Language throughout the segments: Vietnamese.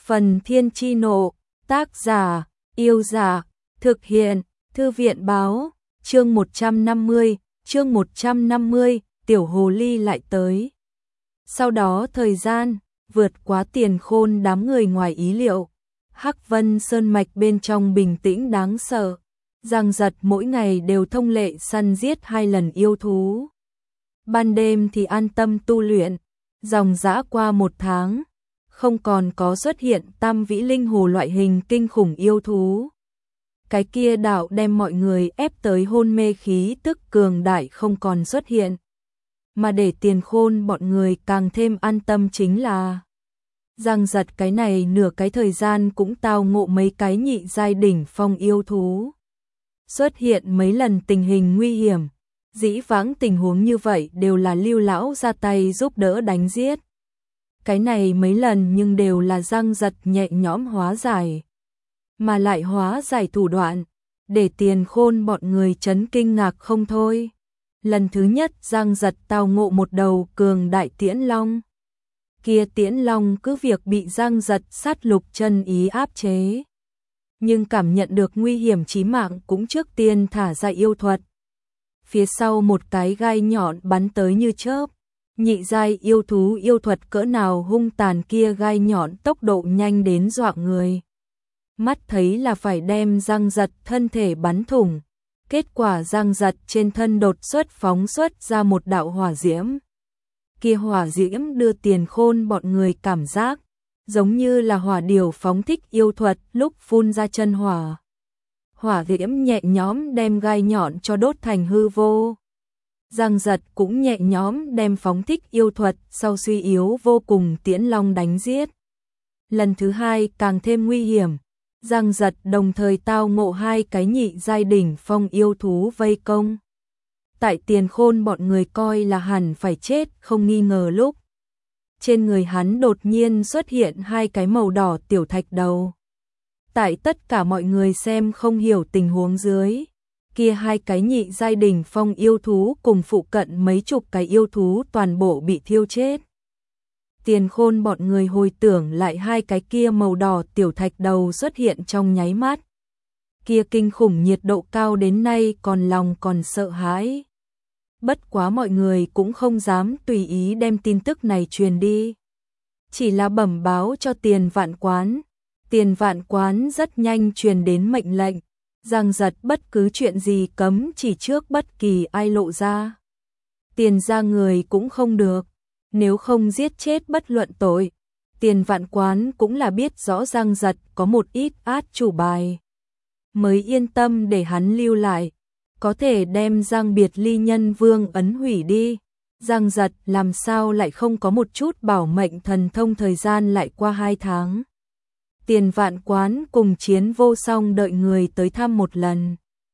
Phần Thiên Chi Nộ, tác giả, Yêu Giả, thực hiện, Thư viện Báo, chương 150, Tiểu Hồ Ly lại tới. Sau đó thời gian, vượt quá Tiền Khôn đám người ngoài ý liệu. Hắc Vân Sơn Mạch bên trong bình tĩnh đáng sợ. Giang Giật mỗi ngày đều thông lệ săn giết 2 lần yêu thú. Ban đêm thì an tâm tu luyện, dòng dã qua 1 tháng. Không còn có xuất hiện tam vĩ linh hồ loại hình kinh khủng yêu thú. Cái kia đạo đem mọi người ép tới hôn mê khí tức cường đại không còn xuất hiện. Mà để Tiền Khôn bọn người càng thêm an tâm chính là Giang Giật cái này nửa cái thời gian cũng tao ngộ mấy cái nhị giai đỉnh phong yêu thú. Xuất hiện mấy lần tình hình nguy hiểm, dĩ vãng tình huống như vậy đều là Lưu lão ra tay giúp đỡ đánh giết. Cái này mấy lần nhưng đều là Giang Giật nhẹ nhõm hóa giải. Mà lại hóa giải thủ đoạn, để Tiền Khôn bọn người chấn kinh ngạc không thôi. Lần thứ nhất Giang Giật tao ngộ một đầu cường đại tiễn long. Kia tiễn long cứ việc bị Giang Giật sát lục chân ý áp chế. Nhưng cảm nhận được nguy hiểm chí mạng cũng trước tiên thả ra yêu thuật. Phía sau một cái gai nhọn bắn tới như chớp. Nhị giai yêu thú yêu thuật cỡ nào hung tàn, kia gai nhọn tốc độ nhanh đến dọa người. Mắt thấy là phải đem Giang Giật thân thể bắn thủng. Kết quả Giang Giật trên thân đột xuất phóng xuất ra một đạo hỏa diễm. Kia hỏa diễm đưa Tiền Khôn bọn người cảm giác giống như là hỏa điểu phóng thích yêu thuật lúc phun ra chân hỏa. Hỏa diễm nhẹ nhõm đem gai nhọn cho đốt thành hư vô. Giang Giật cũng nhẹ nhõm đem phóng thích yêu thuật sau suy yếu vô cùng tiễn long đánh giết. Lần thứ hai càng thêm nguy hiểm. Giang Giật đồng thời tao ngộ 2 cái nhị giai đỉnh phong yêu thú vây công. Tại Tiền Khôn bọn người coi là hẳn phải chết không nghi ngờ lúc. Trên người hắn đột nhiên xuất hiện 2 cái màu đỏ tiểu thạch đầu. Tại tất cả mọi người xem không hiểu tình huống dưới. Kia 2 cái nhị giai đỉnh phong yêu thú cùng phụ cận mấy chục cái yêu thú toàn bộ bị thiêu chết. Tiền Khôn bọn người hồi tưởng lại 2 cái kia màu đỏ tiểu thạch đầu xuất hiện trong nháy mắt. Kia kinh khủng nhiệt độ cao đến nay còn lòng còn sợ hãi. Bất quá mọi người cũng không dám tùy ý đem tin tức này truyền đi. Chỉ là bẩm báo cho Tiền Vạn Quán. Tiền Vạn Quán rất nhanh truyền đến mệnh lệnh. Giang Giật bất cứ chuyện gì cấm chỉ trước bất kỳ ai lộ ra. Tiền ra người cũng không được. Nếu không giết chết bất luận tội. Tiền Vạn Quán cũng là biết rõ Giang Giật có một ít át chủ bài. Mới yên tâm để hắn lưu lại. Có thể đem Giang Biệt Ly Nhân Vương ấn hủy đi. Giang Giật làm sao lại không có một chút bảo mệnh thần thông, thời gian lại qua 2 tháng. Tiền Vạn Quán cùng Chiến Vô Song đợi người tới thăm một lần.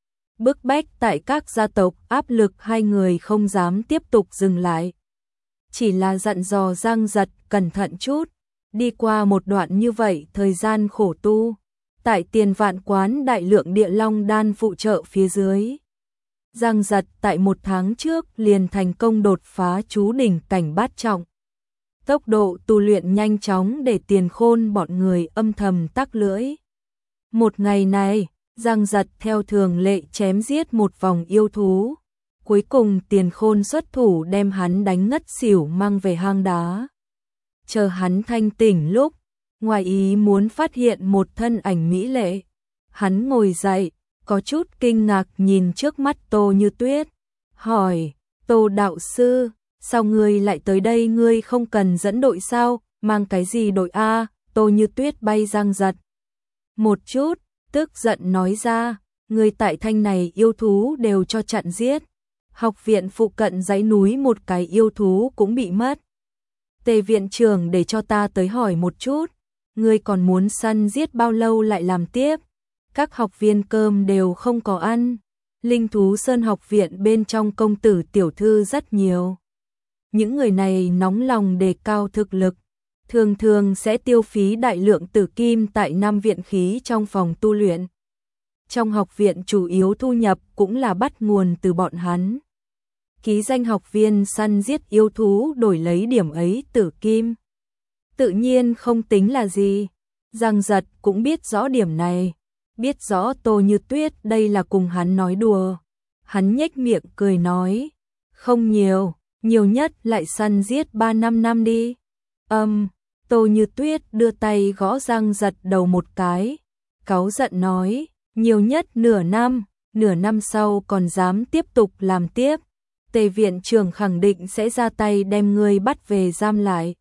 Bức bách tại các gia tộc áp lực 2 người không dám tiếp tục dừng lại. Chỉ là dặn dò Giang Giật cẩn thận chút. Đi qua một đoạn như vậy thời gian khổ tu. Tại Tiền Vạn Quán đại lượng địa long đan phụ trợ phía dưới. Giang Giật tại 1 tháng trước liền thành công đột phá chú đỉnh cảnh bát trọng. Tốc độ tu luyện nhanh chóng để Tiền Khôn bọn người âm thầm tắc lưỡi. Một ngày này, Giang Giật theo thường lệ chém giết một vòng yêu thú. Cuối cùng Tiền Khôn xuất thủ đem hắn đánh ngất xỉu mang về hang đá. Chờ hắn thanh tỉnh lúc, ngoài ý muốn phát hiện một thân ảnh mỹ lệ. Hắn ngồi dậy, có chút kinh ngạc nhìn trước mắt Tô Như Tuyết. Hỏi, Tô đạo sư, sao ngươi lại tới đây, ngươi không cần dẫn đội sao, mang cái gì đội a? Tô Như Tuyết bay Giang Giật một chút, tức giận nói ra, ngươi tại thanh này yêu thú đều cho chặn giết. Học viện phụ cận dãy núi một cái yêu thú cũng bị mất. Tề viện trưởng để cho ta tới hỏi một chút, ngươi còn muốn săn giết bao lâu lại làm tiếp? Các học viên cơm đều không có ăn. Linh Thú Sơn học viện bên trong công tử tiểu thư rất nhiều. Những người này nóng lòng đề cao thực lực, thường thường sẽ tiêu phí đại lượng tử kim tại 5 viện khí trong phòng tu luyện. Trong học viện chủ yếu thu nhập cũng là bắt nguồn từ bọn hắn. Ký danh học viên săn giết yêu thú đổi lấy điểm ấy tử kim. Tự nhiên không tính là gì. Giang Giật cũng biết rõ điểm này, biết rõ Tô Như Tuyết đây là cùng hắn nói đùa. Hắn nhếch miệng cười nói, không nhiều, nhiều nhất lại săn giết 3-5 năm đi. Tô Như Tuyết đưa tay gõ Giang Giật đầu một cái, cáu giận nói, nhiều nhất nửa năm sau còn dám tiếp tục làm tiếp. Tề viện trưởng khẳng định sẽ ra tay đem ngươi bắt về giam lại.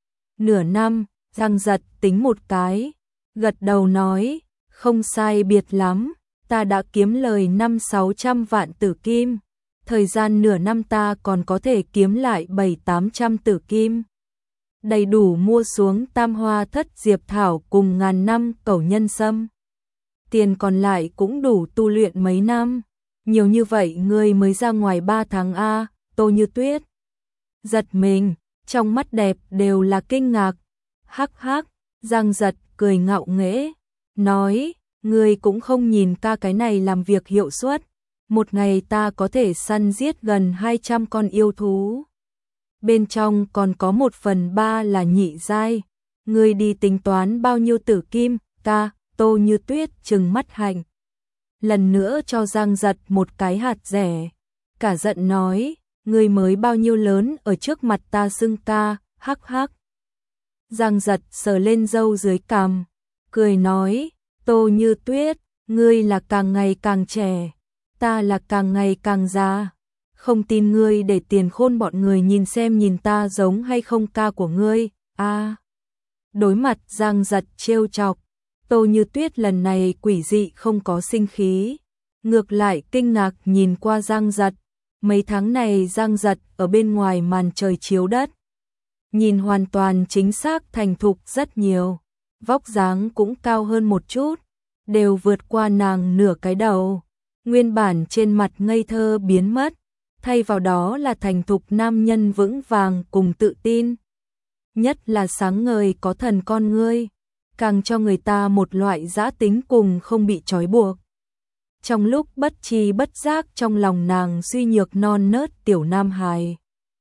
Nửa năm, Giang Giật tính một cái, gật đầu nói, không sai biệt lắm, ta đã kiếm lời 500-600 vạn tử kim, thời gian nửa năm ta còn có thể kiếm lại 700-800 tử kim. Đầy đủ mua xuống Tam Hoa Thất Diệp Thảo cùng 1000 năm Cẩu Nhân Sâm. Tiền còn lại cũng đủ tu luyện mấy năm. Nhiều như vậy ngươi mới ra ngoài 3 tháng a. Tô Như Tuyết giật mình, trong mắt đẹp đều là kinh ngạc. Hắc hắc, Giang Giật cười ngạo nghễ, nói, ngươi cũng không nhìn ta cái này làm việc hiệu suất. Một ngày ta có thể săn giết gần 200 con yêu thú. Bên trong còn có 1/3 là nhị giai. Ngươi đi tính toán bao nhiêu tử kim, ta. Tô Như Tuyết trừng mắt hạnh. Lần nữa cho Giang Giật một cái hạt rẻ. Cả giận nói, ngươi mới bao nhiêu lớn ở trước mặt ta xưng ca, hắc hắc. Giang Giật sờ lên râu dưới cằm, cười nói, Tô Như Tuyết, ngươi là càng ngày càng trẻ, ta là càng ngày càng già. Không tin ngươi để Tiền Khôn bọn người nhìn xem nhìn ta giống hay không ca của ngươi, a. Đối mặt Giang Giật trêu chọc, Tô Như Tuyết lần này quỷ dị không có sinh khí, ngược lại kinh ngạc nhìn qua Giang Giật. Mấy tháng này Giang Giật ở bên ngoài màn trời chiếu đất, nhìn hoàn toàn chính xác thành thục rất nhiều, vóc dáng cũng cao hơn một chút, đều vượt qua nàng nửa cái đầu. Nguyên bản trên mặt ngây thơ biến mất, thay vào đó là thành thục nam nhân vững vàng cùng tự tin. Nhất là sáng ngời có thần con ngươi, càng cho người ta một loại dã tính cùng không bị trói buộc. Trong lúc bất tri bất giác trong lòng nàng suy nhược non nớt tiểu nam hài,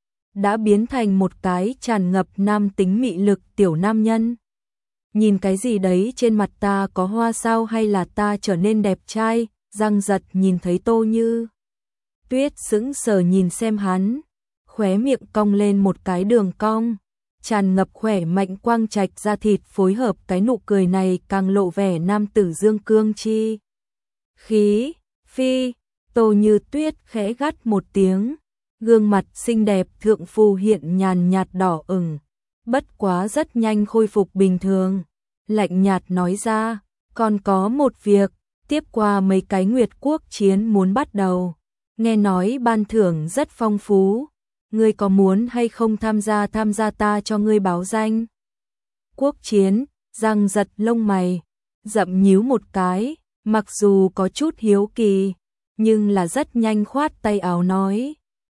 đã biến thành một cái tràn ngập nam tính mị lực tiểu nam nhân. Nhìn cái gì đấy trên mặt ta có hoa sao hay là ta trở nên đẹp trai? Giang Giật nhìn thấy Tô Như Tuyết sững sờ nhìn xem hắn, khóe miệng cong lên một cái đường cong, tràn ngập khỏe mạnh quang trạch da thịt phối hợp cái nụ cười này càng lộ vẻ nam tử dương cương chi. Khí, phi, Tô Như Tuyết khẽ gắt một tiếng, gương mặt xinh đẹp thượng phù hiện nhàn nhạt đỏ ửng, bất quá rất nhanh khôi phục bình thường, lạnh nhạt nói ra, còn có một việc, tiếp qua mấy cái Nguyệt Quốc chiến muốn bắt đầu, nghe nói ban thưởng rất phong phú, ngươi có muốn hay không tham gia ta cho ngươi báo danh. Quốc chiến, Giang Giật lông mày, rậm nhíu một cái, mặc dù có chút hiếu kỳ, nhưng là rất nhanh khoát tay áo nói,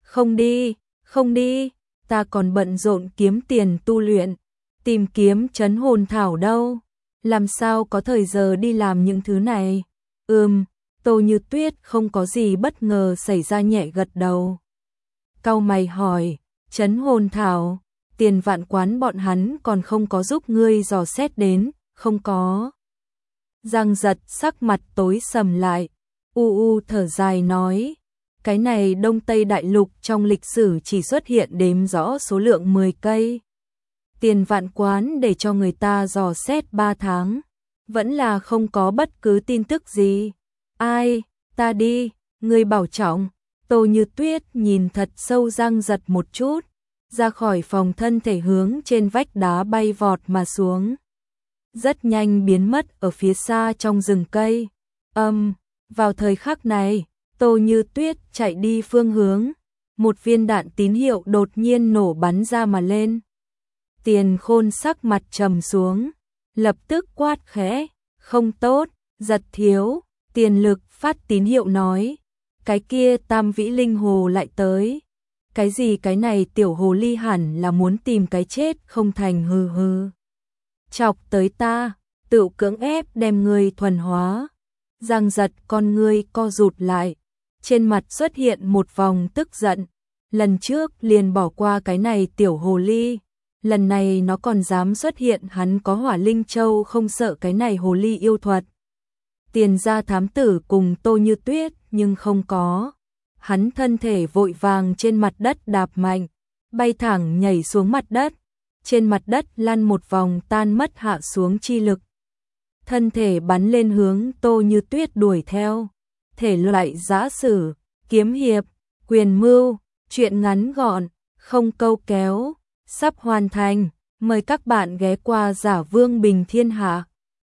không đi, ta còn bận rộn kiếm tiền tu luyện, tìm kiếm trấn hồn thảo đâu, làm sao có thời giờ đi làm những thứ này. Tô Như Tuyết không có gì bất ngờ xảy ra nhẹ gật đầu. Cau mày hỏi, trấn hồn thảo, Tiền Vạn Quán bọn hắn còn không có giúp ngươi dò xét đến, không có. Giang Giật sắc mặt tối sầm lại, thở dài nói, cái này Đông Tây Đại Lục trong lịch sử chỉ xuất hiện đếm rõ số lượng 10 cây. Tiền Vạn Quán để cho người ta dò xét 3 tháng, vẫn là không có bất cứ tin tức gì. Ai, ta đi, ngươi bảo trọng. Tô Như Tuyết nhìn thật sâu Giang Giật một chút, ra khỏi phòng thân thể hướng trên vách đá bay vọt mà xuống. Rất nhanh biến mất ở phía xa trong rừng cây. Vào thời khắc này, Tô Như Tuyết chạy đi phương hướng, một viên đạn tín hiệu đột nhiên nổ bắn ra mà lên. Tiền Khôn sắc mặt trầm xuống, lập tức quát khẽ, không tốt, Giật thiếu. Tiền Lực phát tín hiệu nói, cái kia Tam Vĩ Linh Hồ lại tới. Cái gì cái này tiểu hồ ly hẳn là muốn tìm cái chết không thành hừ. Chọc tới ta, tự cưỡng ép đem người thuần hóa. Giang Giật con ngươi co rụt lại, trên mặt xuất hiện một vòng tức giận. Lần trước liền bỏ qua cái này tiểu hồ ly, lần này nó còn dám xuất hiện, hắn có Hỏa Linh Châu không sợ cái này hồ ly yêu thuật. Tiền gia thám tử cùng Tô Như Tuyết nhưng không có. Hắn thân thể vội vàng trên mặt đất đạp mạnh, bay thẳng nhảy xuống mặt đất, trên mặt đất lăn một vòng tan mất hạ xuống chi lực. Thân thể bắn lên hướng Tô Như Tuyết đuổi theo. Thể loại giã sử, kiếm hiệp, quyền mưu, truyện ngắn gọn, không câu kéo, sắp hoàn thành. Mời các bạn ghé qua Giả Vương Bình Thiên Hạ.